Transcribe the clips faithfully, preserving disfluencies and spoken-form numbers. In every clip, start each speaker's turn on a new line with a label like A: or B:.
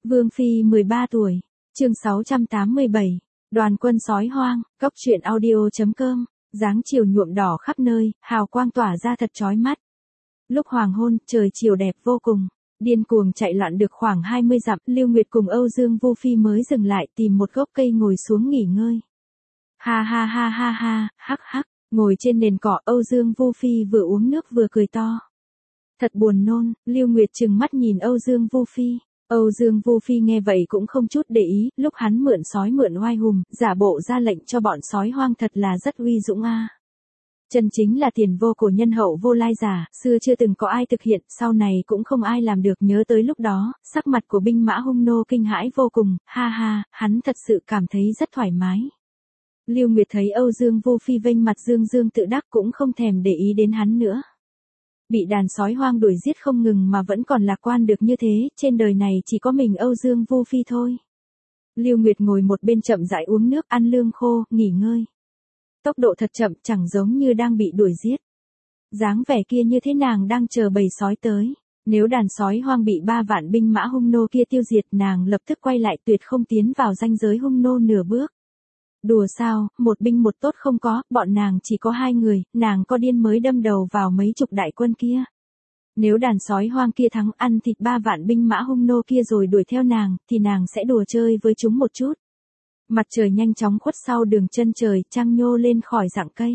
A: Vương Phi mười ba tuổi, chương sáu trăm tám mươi bảy, đoàn quân sói hoang, cốc truyện audio.com, dáng chiều nhuộm đỏ khắp nơi, hào quang tỏa ra thật chói mắt. Lúc hoàng hôn, trời chiều đẹp vô cùng, điên cuồng chạy loạn được khoảng hai mươi dặm, Lưu Nguyệt cùng Âu Dương Vu Phi mới dừng lại tìm một gốc cây ngồi xuống nghỉ ngơi. Ha ha ha ha ha, hắc hắc, ngồi trên nền cỏ, Âu Dương Vu Phi vừa uống nước vừa cười to. Thật buồn nôn, Lưu Nguyệt trừng mắt nhìn Âu Dương Vu Phi. Âu Dương Vu Phi nghe vậy cũng không chút để ý, lúc hắn mượn sói mượn oai hùng, giả bộ ra lệnh cho bọn sói hoang thật là rất uy dũng a. À. Chân chính là tiền vô cổ nhân hậu vô lai giả, xưa chưa từng có ai thực hiện, sau này cũng không ai làm được. Nhớ tới lúc đó, sắc mặt của binh mã hung nô kinh hãi vô cùng, ha ha, hắn thật sự cảm thấy rất thoải mái. Lưu Nguyệt thấy Âu Dương Vu Phi vênh mặt dương dương tự đắc cũng không thèm để ý đến hắn nữa. Bị đàn sói hoang đuổi giết không ngừng mà vẫn còn lạc quan được như thế, trên đời này chỉ có mình Âu Dương Vu Phi thôi. Lưu Nguyệt ngồi một bên chậm rãi uống nước, ăn lương khô, nghỉ ngơi. Tốc độ thật chậm, chẳng giống như đang bị đuổi giết. Dáng vẻ kia như thế nàng đang chờ bầy sói tới. Nếu đàn sói hoang bị ba vạn binh mã hung nô kia tiêu diệt, nàng lập tức quay lại, tuyệt không tiến vào ranh giới hung nô nửa bước. Đùa sao, một binh một tốt không có, bọn nàng chỉ có hai người, nàng có điên mới đâm đầu vào mấy chục đại quân kia. Nếu đàn sói hoang kia thắng, ăn thịt ba vạn binh mã hung nô kia rồi đuổi theo nàng, thì nàng sẽ đùa chơi với chúng một chút. Mặt trời nhanh chóng khuất sau đường chân trời, trăng nhô lên khỏi rặng cây.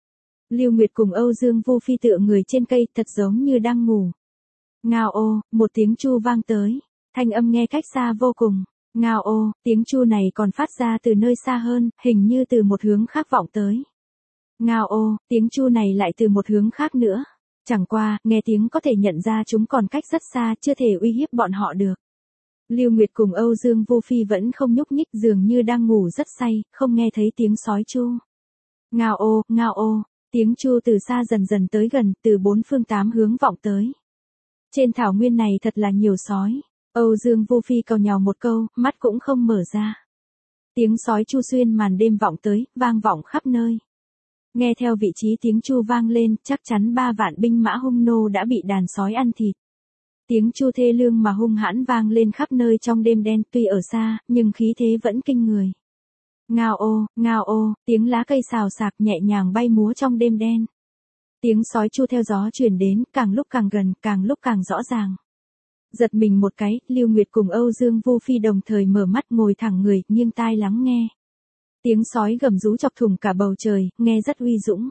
A: Lưu Nguyệt cùng Âu Dương Vu Phi tựa người trên cây, thật giống như đang ngủ. Ngao ô, một tiếng chu vang tới, thanh âm nghe cách xa vô cùng. Ngao ô, tiếng chu này còn phát ra từ nơi xa hơn, hình như từ một hướng khác vọng tới. Ngao ô, tiếng chu này lại từ một hướng khác nữa. Chẳng qua, nghe tiếng có thể nhận ra chúng còn cách rất xa, chưa thể uy hiếp bọn họ được. Lưu Nguyệt cùng Âu Dương Vu Phi vẫn không nhúc nhích, dường như đang ngủ rất say, không nghe thấy tiếng sói chu. Ngao ô, ngao ô, tiếng chu từ xa dần dần tới gần, từ bốn phương tám hướng vọng tới. Trên thảo nguyên này thật là nhiều sói. Âu Dương Vu Phi càu nhàu một câu, mắt cũng không mở ra. Tiếng sói chu xuyên màn đêm vọng tới, vang vọng khắp nơi. Nghe theo vị trí tiếng chu vang lên, chắc chắn ba vạn binh mã hung nô đã bị đàn sói ăn thịt. Tiếng chu thê lương mà hung hãn vang lên khắp nơi trong đêm đen, tuy ở xa, nhưng khí thế vẫn kinh người. Ngao ô, ngao ô, tiếng lá cây xào xạc nhẹ nhàng bay múa trong đêm đen. Tiếng sói chu theo gió truyền đến, càng lúc càng gần, càng lúc càng rõ ràng. Giật mình một cái, Lưu Nguyệt cùng Âu Dương Vu Phi đồng thời mở mắt, ngồi thẳng người, nghiêng tai lắng nghe. Tiếng sói gầm rú chọc thủng cả bầu trời, nghe rất uy dũng.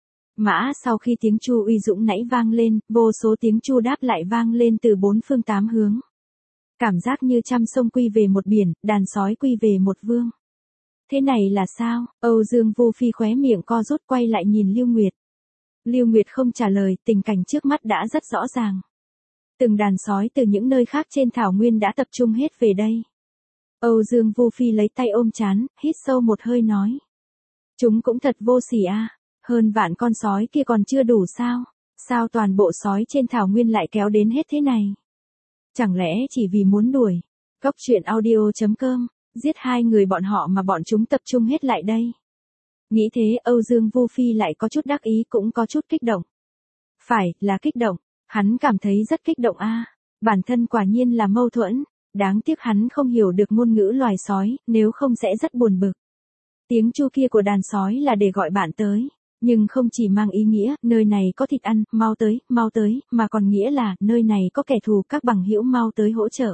A: Mã sau khi tiếng chu uy dũng nãy vang lên, vô số tiếng chu đáp lại vang lên từ bốn phương tám hướng. Cảm giác như trăm sông quy về một biển, đàn sói quy về một vương. Thế này là sao? Âu Dương Vu Phi khóe miệng co rút, quay lại nhìn Lưu Nguyệt. Lưu Nguyệt không trả lời, tình cảnh trước mắt đã rất rõ ràng. Từng đàn sói từ những nơi khác trên thảo nguyên đã tập trung hết về đây. Âu Dương Vu Phi lấy tay ôm trán, hít sâu một hơi nói. Chúng cũng thật vô sỉ a, à. Hơn vạn con sói kia còn chưa đủ sao? Sao toàn bộ sói trên thảo nguyên lại kéo đến hết thế này? Chẳng lẽ chỉ vì muốn đuổi? Cốc truyện audio.com, giết hai người bọn họ mà bọn chúng tập trung hết lại đây. Nghĩ thế, Âu Dương Vu Phi lại có chút đắc ý, cũng có chút kích động. Phải, là kích động. Hắn cảm thấy rất kích động a, à. Bản thân quả nhiên là mâu thuẫn, đáng tiếc hắn không hiểu được ngôn ngữ loài sói, nếu không sẽ rất buồn bực. Tiếng chu kia của đàn sói là để gọi bạn tới, nhưng không chỉ mang ý nghĩa, nơi này có thịt ăn, mau tới, mau tới, mà còn nghĩa là, nơi này có kẻ thù, các bằng hữu mau tới hỗ trợ.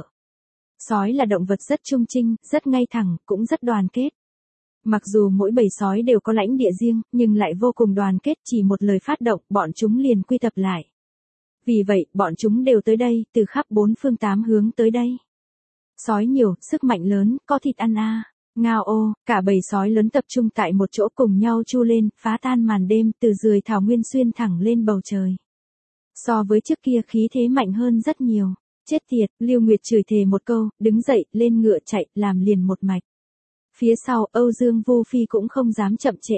A: Sói là động vật rất trung trinh, rất ngay thẳng, cũng rất đoàn kết. Mặc dù mỗi bầy sói đều có lãnh địa riêng, nhưng lại vô cùng đoàn kết, chỉ một lời phát động, bọn chúng liền quy tập lại. Vì vậy, bọn chúng đều tới đây, từ khắp bốn phương tám hướng tới đây. Sói nhiều, sức mạnh lớn, có thịt ăn a. À. Ngao ô, cả bầy sói lớn tập trung tại một chỗ cùng nhau chu lên, phá tan màn đêm, từ rười thảo nguyên xuyên thẳng lên bầu trời. So với trước kia khí thế mạnh hơn rất nhiều. Chết tiệt, Lưu Nguyệt chửi thề một câu, đứng dậy, lên ngựa chạy, làm liền một mạch. Phía sau, Âu Dương Vu Phi cũng không dám chậm trễ.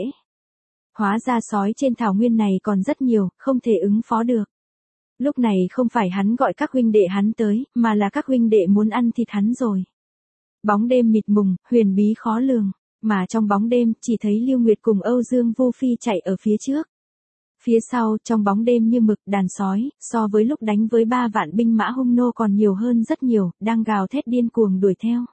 A: Hóa ra sói trên thảo nguyên này còn rất nhiều, không thể ứng phó được. Lúc này không phải hắn gọi các huynh đệ hắn tới, mà là các huynh đệ muốn ăn thịt hắn rồi. Bóng đêm mịt mùng, huyền bí khó lường, mà trong bóng đêm chỉ thấy Lưu Nguyệt cùng Âu Dương Vu Phi chạy ở phía trước. Phía sau, trong bóng đêm như mực, đàn sói, so với lúc đánh với ba vạn binh mã hung nô còn nhiều hơn rất nhiều, đang gào thét điên cuồng đuổi theo.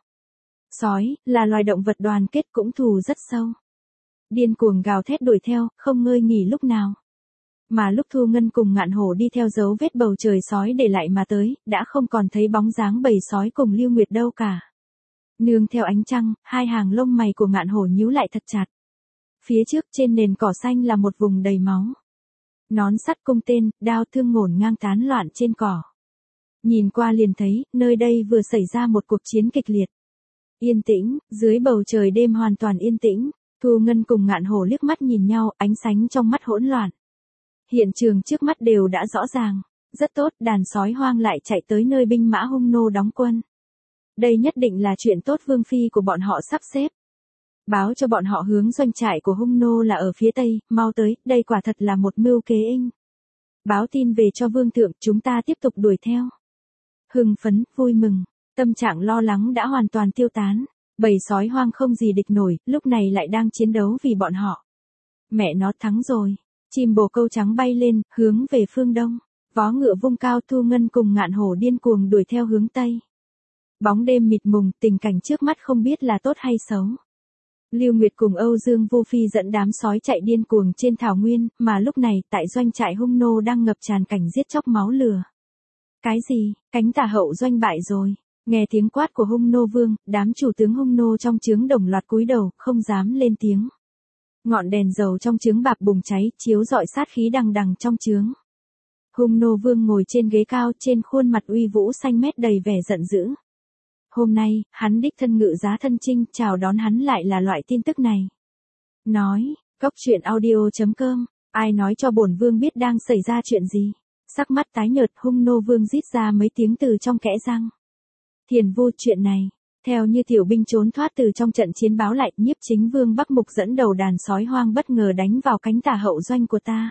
A: Sói, là loài động vật đoàn kết cũng thù rất sâu. Điên cuồng gào thét đuổi theo, không ngơi nghỉ lúc nào. Mà lúc Thu Ngân cùng Ngạn Hổ đi theo dấu vết bầu trời sói để lại mà tới, đã không còn thấy bóng dáng bầy sói cùng Lưu Nguyệt đâu cả. Nương theo ánh trăng, hai hàng lông mày của Ngạn Hổ nhíu lại thật chặt. Phía trước trên nền cỏ xanh là một vùng đầy máu. Nón sắt cung tên, đao thương ngổn ngang tán loạn trên cỏ. Nhìn qua liền thấy, nơi đây vừa xảy ra một cuộc chiến kịch liệt. Yên tĩnh, dưới bầu trời đêm hoàn toàn yên tĩnh, Thu Ngân cùng Ngạn Hổ liếc mắt nhìn nhau, ánh sáng trong mắt hỗn loạn. Hiện trường trước mắt đều đã rõ ràng, rất tốt, đàn sói hoang lại chạy tới nơi binh mã hung nô đóng quân. Đây nhất định là chuyện tốt vương phi của bọn họ sắp xếp. Báo cho bọn họ hướng doanh trại của hung nô là ở phía tây, mau tới, đây quả thật là một mưu kế inh. Báo tin về cho vương thượng, chúng ta tiếp tục đuổi theo. Hưng phấn, vui mừng, tâm trạng lo lắng đã hoàn toàn tiêu tán. Bầy sói hoang không gì địch nổi, lúc này lại đang chiến đấu vì bọn họ. Mẹ nó thắng rồi. Chim bồ câu trắng bay lên, hướng về phương đông. Vó ngựa vung cao, Thu Ngân cùng Ngạn Hổ điên cuồng đuổi theo hướng tây. Bóng đêm mịt mùng, tình cảnh trước mắt không biết là tốt hay xấu. Lưu Nguyệt cùng Âu Dương Vô Phi dẫn đám sói chạy điên cuồng trên thảo nguyên, mà lúc này, tại doanh trại hung nô đang ngập tràn cảnh giết chóc máu lửa. Cái gì, cánh tả hậu doanh bại rồi. Nghe tiếng quát của hung nô vương, đám chủ tướng hung nô trong trướng đồng loạt cúi đầu, không dám lên tiếng. Ngọn đèn dầu trong trướng bạc bùng cháy, chiếu rọi sát khí đằng đằng trong trướng. Hung nô vương ngồi trên ghế cao, trên khuôn mặt uy vũ xanh mét đầy vẻ giận dữ. Hôm nay, hắn đích thân ngự giá thân chinh, chào đón hắn lại là loại tin tức này. Nói, cốc truyện audio chấm com, ai nói cho bổn vương biết đang xảy ra chuyện gì? Sắc mắt tái nhợt, hung nô vương rít ra mấy tiếng từ trong kẽ răng. Thiền Vu, chuyện này, theo như tiểu binh trốn thoát từ trong trận chiến báo lại, Nhiếp Chính Vương Bắc Mục dẫn đầu đàn sói hoang bất ngờ đánh vào cánh tả hậu doanh của ta.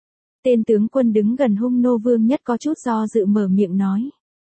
A: Tên tướng quân đứng gần hung nô vương nhất có chút do dự mở miệng nói.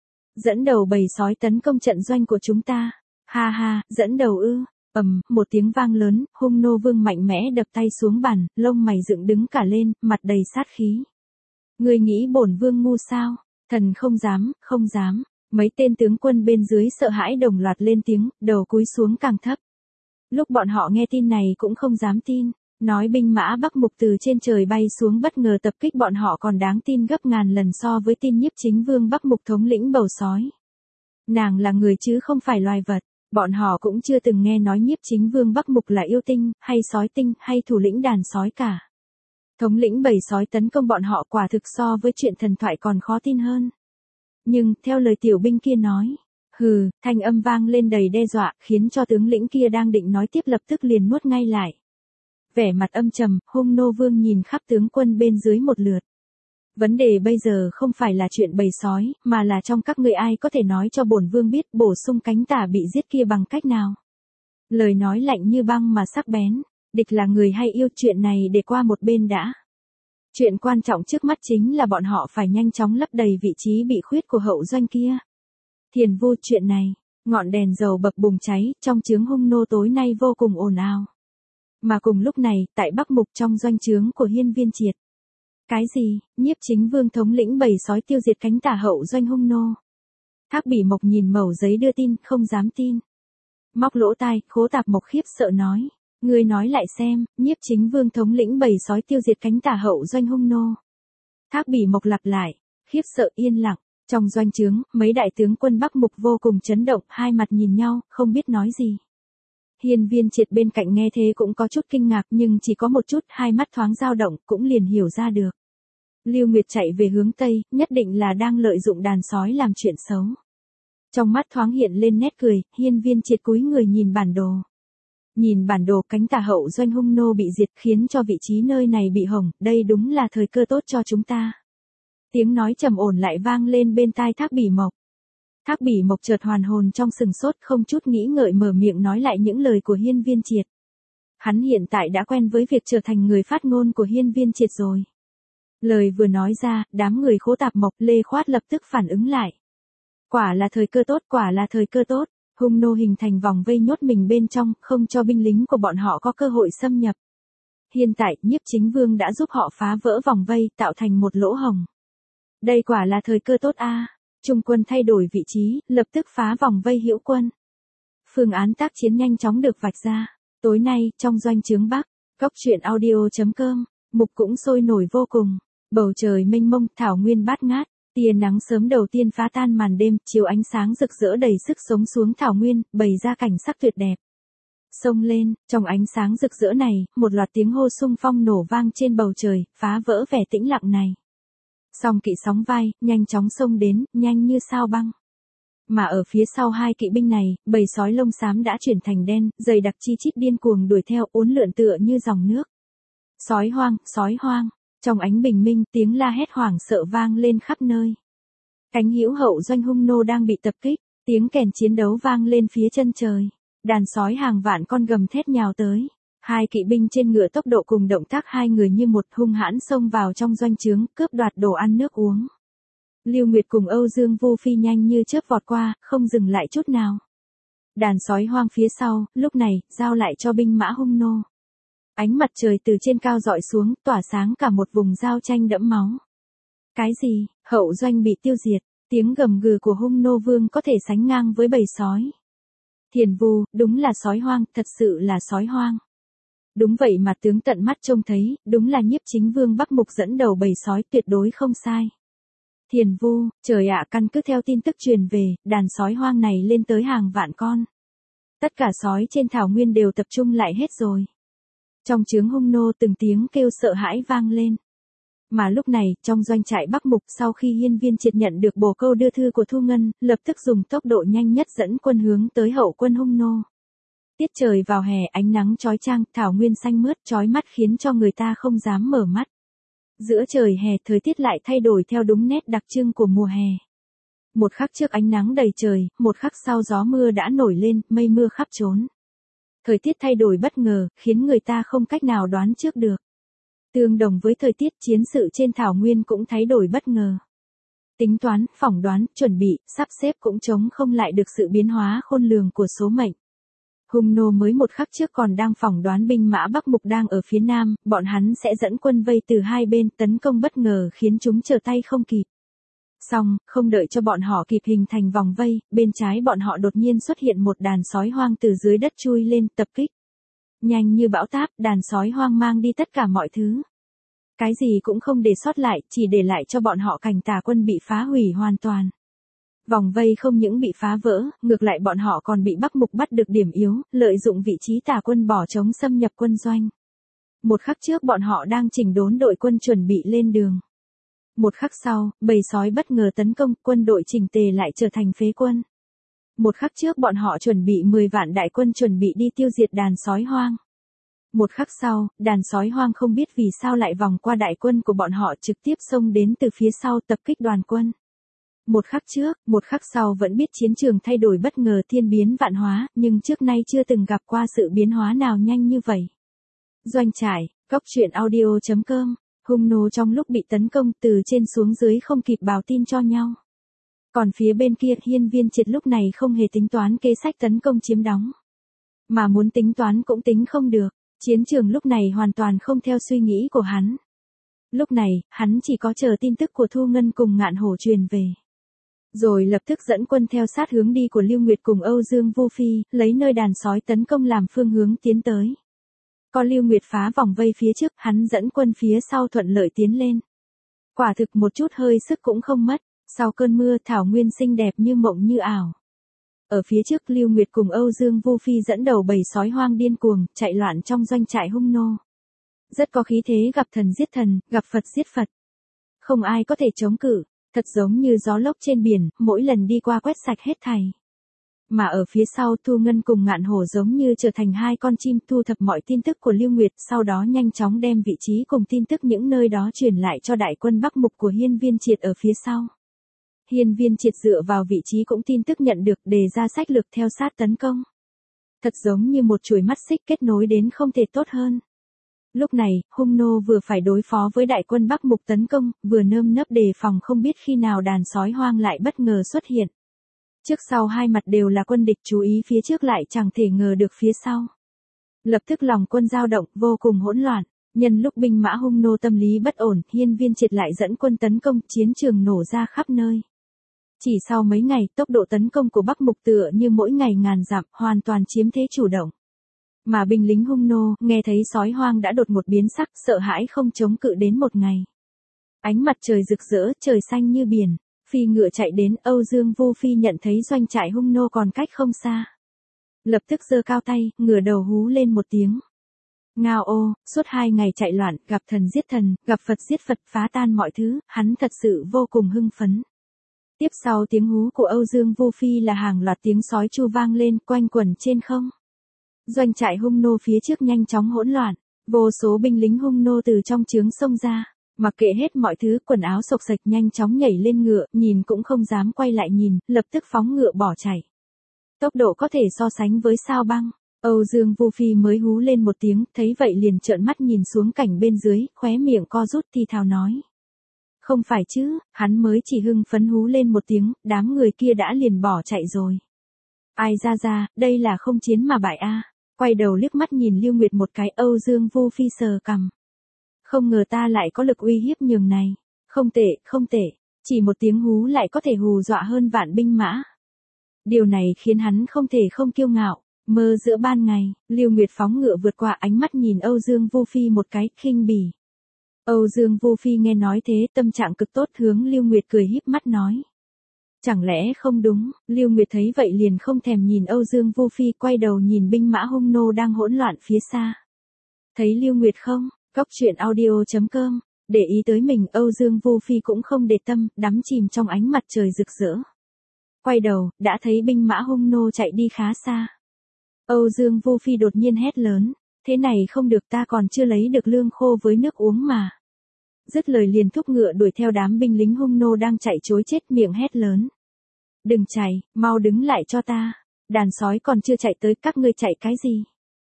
A: Dẫn đầu bầy sói tấn công trận doanh của chúng ta. Ha ha, dẫn đầu ư. Ầm, một tiếng vang lớn, hung nô vương mạnh mẽ đập tay xuống bàn, lông mày dựng đứng cả lên, mặt đầy sát khí. Ngươi nghĩ bổn vương ngu sao? Thần không dám, không dám. Mấy tên tướng quân bên dưới sợ hãi đồng loạt lên tiếng, đầu cúi xuống càng thấp. Lúc bọn họ nghe tin này cũng không dám tin, nói binh mã Bắc Mục từ trên trời bay xuống bất ngờ tập kích bọn họ còn đáng tin gấp ngàn lần so với tin Nhiếp Chính Vương Bắc Mục thống lĩnh bầu sói. Nàng là người chứ không phải loài vật, bọn họ cũng chưa từng nghe nói Nhiếp Chính Vương Bắc Mục là yêu tinh, hay sói tinh, hay thủ lĩnh đàn sói cả. Thống lĩnh bầy sói tấn công bọn họ quả thực so với chuyện thần thoại còn khó tin hơn. Nhưng, theo lời tiểu binh kia nói, hừ, thanh âm vang lên đầy đe dọa, khiến cho tướng lĩnh kia đang định nói tiếp lập tức liền nuốt ngay lại. Vẻ mặt âm trầm, hung nô vương nhìn khắp tướng quân bên dưới một lượt. Vấn đề bây giờ không phải là chuyện bầy sói, mà là trong các ngươi ai có thể nói cho bổn vương biết bổ sung cánh tả bị giết kia bằng cách nào. Lời nói lạnh như băng mà sắc bén, địch là người hay yêu, chuyện này để qua một bên đã. Chuyện quan trọng trước mắt chính là bọn họ phải nhanh chóng lấp đầy vị trí bị khuyết của hậu doanh kia. Thiền Vu, chuyện này, ngọn đèn dầu bập bùng cháy, trong trướng hung nô tối nay vô cùng ồn ào. Mà cùng lúc này, tại Bắc Mục trong doanh trướng của Hiên Viên Triệt. Cái gì, Nhiếp Chính Vương thống lĩnh bầy sói tiêu diệt cánh tả hậu doanh hung nô. Thác Bỉ Mộc nhìn mẩu giấy đưa tin, không dám tin. Móc lỗ tai, Khố Tạp Mộc khiếp sợ nói. Ngươi nói lại xem, Nhiếp Chính Vương thống lĩnh bầy sói tiêu diệt cánh tả hậu doanh hung nô. Thác Bỉ Mộc lặp lại, khiếp sợ yên lặng, trong doanh trướng, mấy đại tướng quân Bắc Mục vô cùng chấn động, hai mặt nhìn nhau, không biết nói gì. Hiên Viên Triệt bên cạnh nghe thế cũng có chút kinh ngạc nhưng chỉ có một chút, hai mắt thoáng dao động, cũng liền hiểu ra được. Lưu Nguyệt chạy về hướng Tây, nhất định là đang lợi dụng đàn sói làm chuyện xấu. Trong mắt thoáng hiện lên nét cười, Hiên Viên Triệt cúi người nhìn bản đồ. Nhìn bản đồ, cánh tả hậu doanh hung nô bị diệt khiến cho vị trí nơi này bị hỏng, đây đúng là thời cơ tốt cho chúng ta. Tiếng nói trầm ổn lại vang lên bên tai Thác Bỉ Mộc. Thác Bỉ Mộc chợt hoàn hồn trong sừng sốt, không chút nghĩ ngợi mở miệng nói lại những lời của Hiên Viên Triệt. Hắn hiện tại đã quen với việc trở thành người phát ngôn của Hiên Viên Triệt rồi. Lời vừa nói ra, đám người Khố Tạp Mộc, Lê Khoát lập tức phản ứng lại. Quả là thời cơ tốt, quả là thời cơ tốt. Hung nô hình thành vòng vây nhốt mình bên trong, không cho binh lính của bọn họ có cơ hội xâm nhập. Hiện tại, Nhiếp Chính Vương đã giúp họ phá vỡ vòng vây, tạo thành một lỗ hổng. Đây quả là thời cơ tốt a. Trung quân thay đổi vị trí, lập tức phá vòng vây hữu quân. Phương án tác chiến nhanh chóng được vạch ra. Tối nay, trong doanh trướng Bắc, Góc truyện audio chấm com, mục cũng sôi nổi vô cùng. Bầu trời mênh mông, thảo nguyên bát ngát, tia nắng sớm đầu tiên phá tan màn đêm, chiếu ánh sáng rực rỡ đầy sức sống xuống thảo nguyên, bày ra cảnh sắc tuyệt đẹp. Xông lên, trong ánh sáng rực rỡ này, một loạt tiếng hô xung phong nổ vang trên bầu trời, phá vỡ vẻ tĩnh lặng này. Song kỵ sóng vai, nhanh chóng xông đến, nhanh như sao băng. Mà ở phía sau hai kỵ binh này, bầy sói lông xám đã chuyển thành đen, dày đặc chi chít điên cuồng đuổi theo, uốn lượn tựa như dòng nước. Sói hoang, sói hoang. Trong ánh bình minh, tiếng la hét hoảng sợ vang lên khắp nơi. Cánh hữu hậu doanh hung nô đang bị tập kích, tiếng kèn chiến đấu vang lên phía chân trời. Đàn sói hàng vạn con gầm thét nhào tới. Hai kỵ binh trên ngựa tốc độ cùng động tác hai người như một hung hãn xông vào trong doanh trướng, cướp đoạt đồ ăn nước uống. Lưu Nguyệt cùng Âu Dương Vu Phi nhanh như chớp vọt qua, không dừng lại chút nào. Đàn sói hoang phía sau, lúc này, giao lại cho binh mã hung nô. Ánh mặt trời từ trên cao dọi xuống, tỏa sáng cả một vùng giao tranh đẫm máu. Cái gì, hậu doanh bị tiêu diệt, tiếng gầm gừ của hung nô vương có thể sánh ngang với bầy sói. Thiền Vu, đúng là sói hoang, thật sự là sói hoang. Đúng vậy mà tướng tận mắt trông thấy, đúng là Nhiếp Chính Vương Bắc Mục dẫn đầu bầy sói, tuyệt đối không sai. Thiền Vu, trời ạ, căn cứ theo tin tức truyền về, đàn sói hoang này lên tới hàng vạn con. Tất cả sói trên thảo nguyên đều tập trung lại hết rồi. Trong trướng hung nô từng tiếng kêu sợ hãi vang lên. Mà lúc này, trong doanh trại Bắc Mục sau khi Hiên Viên Triệt nhận được bổ câu đưa thư của Thu Ngân, lập tức dùng tốc độ nhanh nhất dẫn quân hướng tới hậu quân hung nô. Tiết trời vào hè, ánh nắng chói chang, thảo nguyên xanh mướt chói mắt khiến cho người ta không dám mở mắt. Giữa trời hè, thời tiết lại thay đổi theo đúng nét đặc trưng của mùa hè. Một khắc trước ánh nắng đầy trời, một khắc sau gió mưa đã nổi lên, mây mưa khắp trốn. Thời tiết thay đổi bất ngờ, khiến người ta không cách nào đoán trước được. Tương đồng với thời tiết, chiến sự trên thảo nguyên cũng thay đổi bất ngờ. Tính toán, phỏng đoán, chuẩn bị, sắp xếp cũng chống không lại được sự biến hóa khôn lường của số mệnh. Hung nô mới một khắc trước còn đang phỏng đoán binh mã Bắc Mục đang ở phía nam, bọn hắn sẽ dẫn quân vây từ hai bên tấn công bất ngờ khiến chúng trở tay không kịp. Xong, không đợi cho bọn họ kịp hình thành vòng vây, bên trái bọn họ đột nhiên xuất hiện một đàn sói hoang từ dưới đất chui lên tập kích. Nhanh như bão táp, đàn sói hoang mang đi tất cả mọi thứ. Cái gì cũng không để sót lại, chỉ để lại cho bọn họ cảnh tà quân bị phá hủy hoàn toàn. Vòng vây không những bị phá vỡ, ngược lại bọn họ còn bị Bắc Mục bắt được điểm yếu, lợi dụng vị trí tà quân bỏ trống xâm nhập quân doanh. Một khắc trước bọn họ đang chỉnh đốn đội quân chuẩn bị lên đường. Một khắc sau, bầy sói bất ngờ tấn công, quân đội chỉnh tề lại trở thành phế quân. Một khắc trước bọn họ chuẩn bị mười vạn đại quân chuẩn bị đi tiêu diệt đàn sói hoang. Một khắc sau, đàn sói hoang không biết vì sao lại vòng qua đại quân của bọn họ trực tiếp xông đến từ phía sau tập kích đoàn quân. Một khắc trước, một khắc sau vẫn biết chiến trường thay đổi bất ngờ thiên biến vạn hóa, nhưng trước nay chưa từng gặp qua sự biến hóa nào nhanh như vậy. Doanh trại, Góc truyện audio chấm com, hung nô trong lúc bị tấn công từ trên xuống dưới không kịp báo tin cho nhau. Còn phía bên kia Hiên Viên Triệt lúc này không hề tính toán kế sách tấn công chiếm đóng. Mà muốn tính toán cũng tính không được, chiến trường lúc này hoàn toàn không theo suy nghĩ của hắn. Lúc này, hắn chỉ có chờ tin tức của Thu Ngân cùng Ngạn Hổ truyền về. Rồi lập tức dẫn quân theo sát hướng đi của Lưu Nguyệt cùng Âu Dương Vu Phi, lấy nơi đàn sói tấn công làm phương hướng tiến tới. Có Lưu Nguyệt phá vòng vây phía trước, hắn dẫn quân phía sau thuận lợi tiến lên. Quả thực một chút hơi sức cũng không mất, sau cơn mưa thảo nguyên xinh đẹp như mộng như ảo. Ở phía trước Lưu Nguyệt cùng Âu Dương Vu Phi dẫn đầu bầy sói hoang điên cuồng, chạy loạn trong doanh trại hung nô. Rất có khí thế gặp thần giết thần, gặp Phật giết Phật. Không ai có thể chống cự. Thật giống như gió lốc trên biển, mỗi lần đi qua quét sạch hết thảy. Mà ở phía sau Thu Ngân cùng Ngạn Hổ giống như trở thành hai con chim thu thập mọi tin tức của Lưu Nguyệt, sau đó nhanh chóng đem vị trí cùng tin tức những nơi đó truyền lại cho đại quân Bắc Mục của Hiên Viên Triệt ở phía sau. Hiên Viên Triệt dựa vào vị trí cũng tin tức nhận được đề ra sách lược theo sát tấn công. Thật giống như một chuỗi mắt xích kết nối đến không thể tốt hơn. Lúc này, hung nô vừa phải đối phó với đại quân Bắc Mục tấn công, vừa nơm nớp đề phòng không biết khi nào đàn sói hoang lại bất ngờ xuất hiện. Trước sau hai mặt đều là quân địch, chú ý phía trước lại chẳng thể ngờ được phía sau. Lập tức lòng quân dao động, vô cùng hỗn loạn. Nhân lúc binh mã hung nô tâm lý bất ổn, Hiên Viên Triệt lại dẫn quân tấn công, chiến trường nổ ra khắp nơi. Chỉ sau mấy ngày, tốc độ tấn công của Bắc Mục tựa như mỗi ngày ngàn dặm, hoàn toàn chiếm thế chủ động. Mà binh lính hung nô, nghe thấy sói hoang đã đột ngột biến sắc, sợ hãi không chống cự đến một ngày. Ánh mặt trời rực rỡ, trời xanh như biển, phi ngựa chạy đến, Âu Dương Vu Phi nhận thấy doanh trại hung nô còn cách không xa. Lập tức giơ cao tay, ngửa đầu hú lên một tiếng. Ngao ô, suốt hai ngày chạy loạn, gặp thần giết thần, gặp Phật giết Phật, phá tan mọi thứ, hắn thật sự vô cùng hưng phấn. Tiếp sau tiếng hú của Âu Dương Vu Phi là hàng loạt tiếng sói chu vang lên, quanh quẩn trên không. Doanh trại hung nô phía trước nhanh chóng hỗn loạn, vô số binh lính hung nô từ trong trướng xông ra, mặc kệ hết mọi thứ, quần áo xộc xệch nhanh chóng nhảy lên ngựa, nhìn cũng không dám quay lại nhìn, lập tức phóng ngựa bỏ chạy. Tốc độ có thể so sánh với sao băng. Âu Dương Vu Phi mới hú lên một tiếng, thấy vậy liền trợn mắt nhìn xuống cảnh bên dưới, khóe miệng co rút thì thào nói. Không phải chứ, hắn mới chỉ hưng phấn hú lên một tiếng, đám người kia đã liền bỏ chạy rồi. Ai ra ra, đây là không chiến mà bại a. Quay đầu liếc mắt nhìn Lưu Nguyệt một cái, Âu Dương Vu Phi sờ cằm. Không ngờ ta lại có lực uy hiếp nhường này. Không tệ, không tệ, chỉ một tiếng hú lại có thể hù dọa hơn vạn binh mã. Điều này khiến hắn không thể không kiêu ngạo. Mơ giữa ban ngày, Lưu Nguyệt phóng ngựa vượt qua, ánh mắt nhìn Âu Dương Vu Phi một cái, khinh bỉ. Âu Dương Vu Phi nghe nói thế, tâm trạng cực tốt, hướng Lưu Nguyệt cười híp mắt nói. Chẳng lẽ không đúng, Lưu Nguyệt thấy vậy liền không thèm nhìn Âu Dương Vu Phi, quay đầu nhìn binh mã hung nô đang hỗn loạn phía xa. Thấy Lưu Nguyệt không, Cóc Truyện Audio chấm com, để ý tới mình, Âu Dương Vu Phi cũng không để tâm, đắm chìm trong ánh mặt trời rực rỡ. Quay đầu, đã thấy binh mã hung nô chạy đi khá xa. Âu Dương Vu Phi đột nhiên hét lớn, thế này không được, ta còn chưa lấy được lương khô với nước uống mà. Dứt lời liền thúc ngựa đuổi theo đám binh lính hung nô đang chạy trối chết, miệng hét lớn. Đừng chạy, mau đứng lại cho ta, đàn sói còn chưa chạy tới, các ngươi chạy cái gì?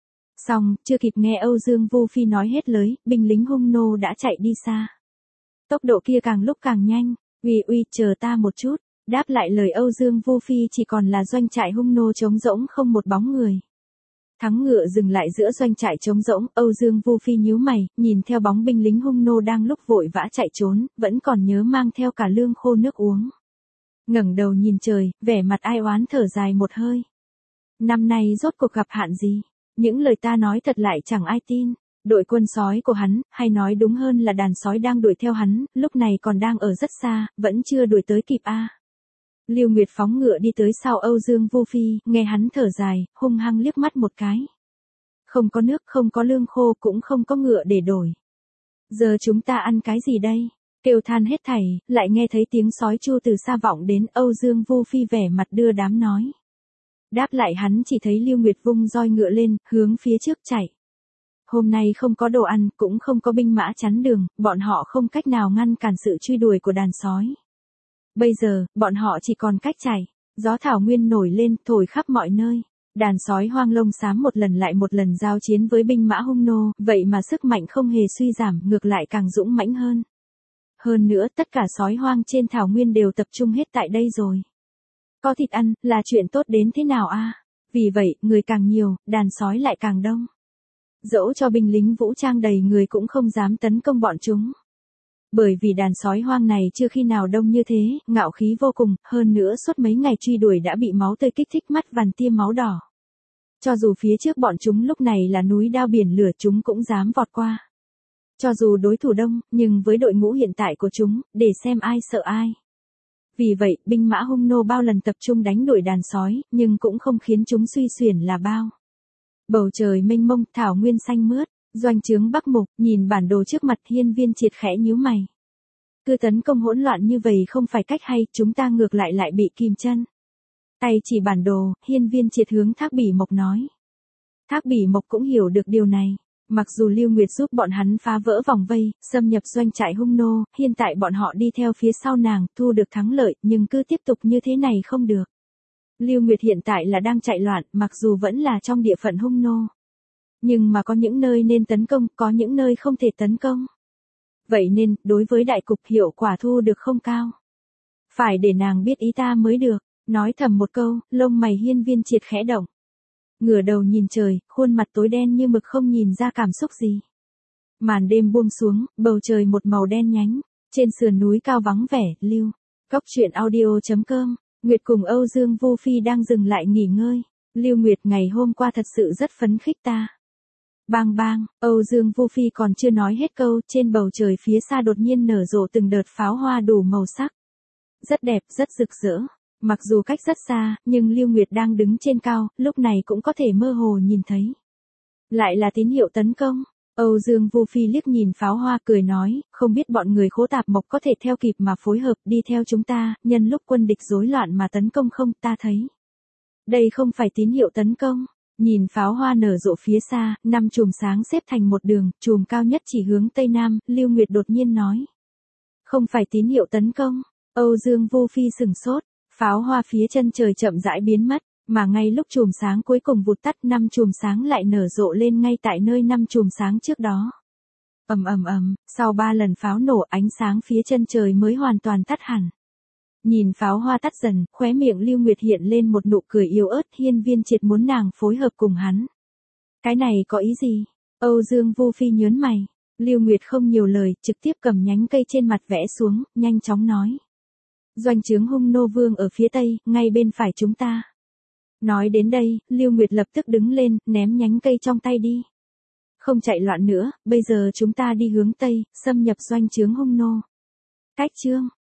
A: Xong, chưa kịp nghe Âu Dương Vu Phi nói hết lời, binh lính hung nô đã chạy đi xa. Tốc độ kia càng lúc càng nhanh, uy uy chờ ta một chút, đáp lại lời Âu Dương Vu Phi chỉ còn là doanh trại hung nô trống rỗng không một bóng người. Thắng ngựa dừng lại giữa doanh trại trống rỗng, Âu Dương Vu Phi nhíu mày, nhìn theo bóng binh lính hung nô đang lúc vội vã chạy trốn, vẫn còn nhớ mang theo cả lương khô nước uống. Ngẩng đầu nhìn trời, vẻ mặt ai oán thở dài một hơi. Năm nay rốt cuộc gặp hạn gì? Những lời ta nói thật lại chẳng ai tin. Đội quân sói của hắn, hay nói đúng hơn là đàn sói đang đuổi theo hắn, lúc này còn đang ở rất xa, vẫn chưa đuổi tới kịp a. Lưu Nguyệt phóng ngựa đi tới sau Âu Dương Vu Phi, nghe hắn thở dài, hung hăng liếc mắt một cái. Không có nước, không có lương khô, cũng không có ngựa để đổi. Giờ chúng ta ăn cái gì đây? Kêu than hết thảy, lại nghe thấy tiếng sói chu từ xa vọng đến, Âu Dương Vu Phi vẻ mặt đưa đám nói. Đáp lại hắn chỉ thấy Lưu Nguyệt vung roi ngựa lên, hướng phía trước chạy. Hôm nay không có đồ ăn, cũng không có binh mã chắn đường, bọn họ không cách nào ngăn cản sự truy đuổi của đàn sói. Bây giờ, bọn họ chỉ còn cách chạy. Gió thảo nguyên nổi lên, thổi khắp mọi nơi. Đàn sói hoang lông xám một lần lại một lần giao chiến với binh mã hung nô, vậy mà sức mạnh không hề suy giảm, ngược lại càng dũng mãnh hơn. Hơn nữa, tất cả sói hoang trên thảo nguyên đều tập trung hết tại đây rồi. Có thịt ăn, là chuyện tốt đến thế nào a? Vì vậy, người càng nhiều, đàn sói lại càng đông. Dẫu cho binh lính vũ trang đầy người cũng không dám tấn công bọn chúng. Bởi vì đàn sói hoang này chưa khi nào đông như thế, ngạo khí vô cùng, hơn nữa suốt mấy ngày truy đuổi đã bị máu tươi kích thích mắt vằn tia máu đỏ. Cho dù phía trước bọn chúng lúc này là núi đao biển lửa chúng cũng dám vọt qua. Cho dù đối thủ đông, nhưng với đội ngũ hiện tại của chúng, để xem ai sợ ai. Vì vậy, binh mã hung nô bao lần tập trung đánh đuổi đàn sói, nhưng cũng không khiến chúng suy xuyển là bao. Bầu trời mênh mông, thảo nguyên xanh mướt, doanh trướng Bắc Mục, nhìn bản đồ trước mặt, Hiên Viên Triệt khẽ nhíu mày. Cứ tấn công hỗn loạn như vậy không phải cách hay, chúng ta ngược lại lại bị kìm chân. Tay chỉ bản đồ, Hiên Viên Triệt hướng Thác Bỉ Mộc nói. Thác Bỉ Mộc cũng hiểu được điều này. Mặc dù Lưu Nguyệt giúp bọn hắn phá vỡ vòng vây, xâm nhập doanh trại hung nô, hiện tại bọn họ đi theo phía sau nàng, thu được thắng lợi, nhưng cứ tiếp tục như thế này không được. Lưu Nguyệt hiện tại là đang chạy loạn, mặc dù vẫn là trong địa phận hung nô. Nhưng mà có những nơi nên tấn công, có những nơi không thể tấn công. Vậy nên, đối với đại cục hiệu quả thu được không cao. Phải để nàng biết ý ta mới được, nói thầm một câu, lông mày Hiên Viên Triệt khẽ động. Ngửa đầu nhìn trời, khuôn mặt tối đen như mực không nhìn ra cảm xúc gì. Màn đêm buông xuống, bầu trời một màu đen nhánh, trên sườn núi cao vắng vẻ, Lưu. Cốc truyện audio.com, Nguyệt cùng Âu Dương Vô Phi đang dừng lại nghỉ ngơi. Lưu Nguyệt ngày hôm qua thật sự rất phấn khích ta. Bang bang, Âu Dương Vô Phi còn chưa nói hết câu, trên bầu trời phía xa đột nhiên nở rộ từng đợt pháo hoa đủ màu sắc. Rất đẹp, rất rực rỡ. Mặc dù cách rất xa, nhưng Lưu Nguyệt đang đứng trên cao, lúc này cũng có thể mơ hồ nhìn thấy. Lại là tín hiệu tấn công. Âu Dương Vô Phi liếc nhìn pháo hoa cười nói, không biết bọn người Khố Tạp Mộc có thể theo kịp mà phối hợp đi theo chúng ta, nhân lúc quân địch rối loạn mà tấn công không, ta thấy. Đây không phải tín hiệu tấn công. Nhìn pháo hoa nở rộ phía xa, năm chùm sáng xếp thành một đường, chùm cao nhất chỉ hướng Tây Nam, Lưu Nguyệt đột nhiên nói. Không phải tín hiệu tấn công. Âu Dương Vô Phi sừng sốt, pháo hoa phía chân trời chậm rãi biến mất, mà ngay lúc chùm sáng cuối cùng vụt tắt, năm chùm sáng lại nở rộ lên ngay tại nơi năm chùm sáng trước đó. Ầm ầm ầm, sau ba lần pháo nổ, ánh sáng phía chân trời mới hoàn toàn tắt hẳn. Nhìn pháo hoa tắt dần, khóe miệng Lưu Nguyệt hiện lên một nụ cười yếu ớt, Hiên Viên Triệt muốn nàng phối hợp cùng hắn. Cái này có ý gì? Âu Dương Vô Phi nhớn mày. Lưu Nguyệt không nhiều lời, trực tiếp cầm nhánh cây trên mặt vẽ xuống, nhanh chóng nói. Doanh trướng Hung Nô Vương ở phía tây, ngay bên phải chúng ta. Nói đến đây, Lưu Nguyệt lập tức đứng lên, ném nhánh cây trong tay đi. Không chạy loạn nữa, bây giờ chúng ta đi hướng tây, xâm nhập doanh trướng Hung Nô. Cách chương